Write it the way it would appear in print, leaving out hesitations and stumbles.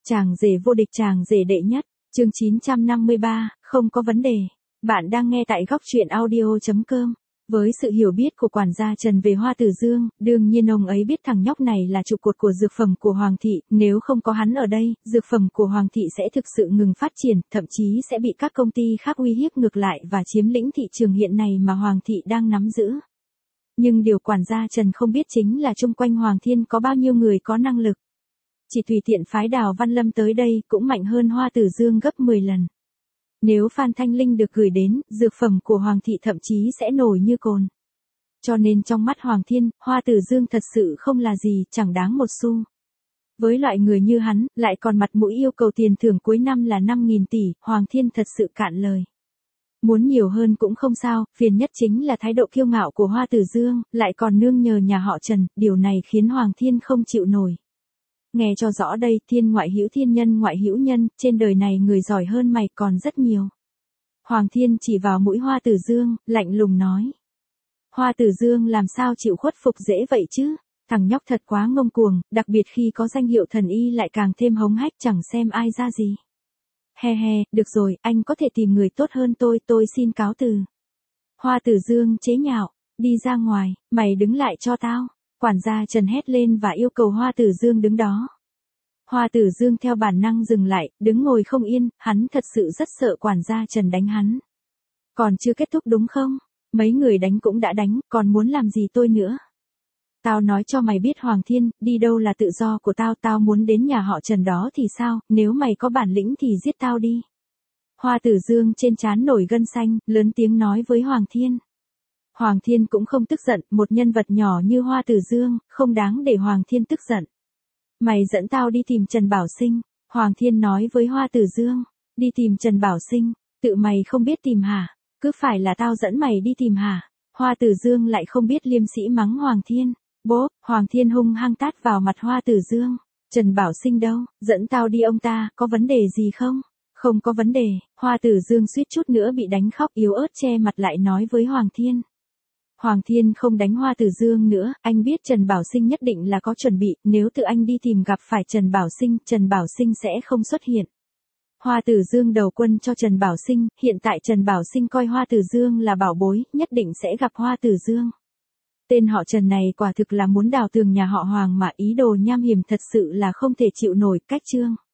Chàng rể vô địch, chàng rể đệ nhất, chương 953, không có vấn đề. Bạn đang nghe tại góc truyện audio.com. Với sự hiểu biết của quản gia Trần về Hoa Tử Dương, đương nhiên ông ấy biết thằng nhóc này là trụ cột của dược phẩm của Hoàng thị, nếu không có hắn ở đây, dược phẩm của Hoàng thị sẽ thực sự ngừng phát triển, thậm chí sẽ bị các công ty khác uy hiếp ngược lại và chiếm lĩnh thị trường hiện này mà Hoàng thị đang nắm giữ. Nhưng điều quản gia Trần không biết chính là chung quanh Hoàng Thiên có bao nhiêu người có năng lực. Chỉ tùy tiện phái Đào Văn Lâm tới đây cũng mạnh hơn Hoa Tử Dương gấp 10 lần. Nếu Phan Thanh Linh được gửi đến, dược phẩm của Hoàng thị thậm chí sẽ nổi như cồn. Cho nên trong mắt Hoàng Thiên, Hoa Tử Dương thật sự không là gì, chẳng đáng một xu. Với loại người như hắn, lại còn mặt mũi yêu cầu tiền thưởng cuối năm là 5.000 tỷ, Hoàng Thiên thật sự cạn lời. Muốn nhiều hơn cũng không sao, phiền nhất chính là thái độ kiêu ngạo của Hoa Tử Dương, lại còn nương nhờ nhà họ Trần, điều này khiến Hoàng Thiên không chịu nổi. Nghe cho rõ đây, thiên ngoại hữu thiên nhân ngoại hữu nhân, trên đời này người giỏi hơn mày còn rất nhiều. Hoàng Thiên chỉ vào mũi Hoa Tử Dương, lạnh lùng nói. Hoa Tử Dương làm sao chịu khuất phục dễ vậy chứ, thằng nhóc thật quá ngông cuồng, đặc biệt khi có danh hiệu thần y lại càng thêm hống hách chẳng xem ai ra gì. He he, được rồi, anh có thể tìm người tốt hơn tôi xin cáo từ. Hoa Tử Dương chế nhạo, đi ra ngoài, mày đứng lại cho tao. Quản gia Trần hét lên và yêu cầu Hoa Tử Dương đứng đó. Hoa Tử Dương theo bản năng dừng lại, đứng ngồi không yên, hắn thật sự rất sợ quản gia Trần đánh hắn. Còn chưa kết thúc đúng không? Mấy người đánh cũng đã đánh, còn muốn làm gì tôi nữa? Tao nói cho mày biết Hoàng Thiên, đi đâu là tự do của tao muốn đến nhà họ Trần đó thì sao, nếu mày có bản lĩnh thì giết tao đi. Hoa Tử Dương trên trán nổi gân xanh, lớn tiếng nói với Hoàng Thiên. Hoàng Thiên cũng không tức giận, một nhân vật nhỏ như Hoa Tử Dương, không đáng để Hoàng Thiên tức giận. Mày dẫn tao đi tìm Trần Bảo Sinh, Hoàng Thiên nói với Hoa Tử Dương, đi tìm Trần Bảo Sinh, tự mày không biết tìm hả, cứ phải là tao dẫn mày đi tìm hả, Hoa Tử Dương lại không biết liêm sĩ mắng Hoàng Thiên, bố, Hoàng Thiên hung hăng tát vào mặt Hoa Tử Dương, Trần Bảo Sinh đâu, dẫn tao đi ông ta, có vấn đề gì không? Không có vấn đề, Hoa Tử Dương suýt chút nữa bị đánh khóc yếu ớt che mặt lại nói với Hoàng Thiên. Hoàng Thiên không đánh Hoa Tử Dương nữa, anh biết Trần Bảo Sinh nhất định là có chuẩn bị, nếu tự anh đi tìm gặp phải Trần Bảo Sinh sẽ không xuất hiện. Hoa Tử Dương đầu quân cho Trần Bảo Sinh, hiện tại Trần Bảo Sinh coi Hoa Tử Dương là bảo bối, nhất định sẽ gặp Hoa Tử Dương. Tên họ Trần này quả thực là muốn đào tường nhà họ Hoàng mà ý đồ nham hiểm thật sự là không thể chịu nổi, cách chương.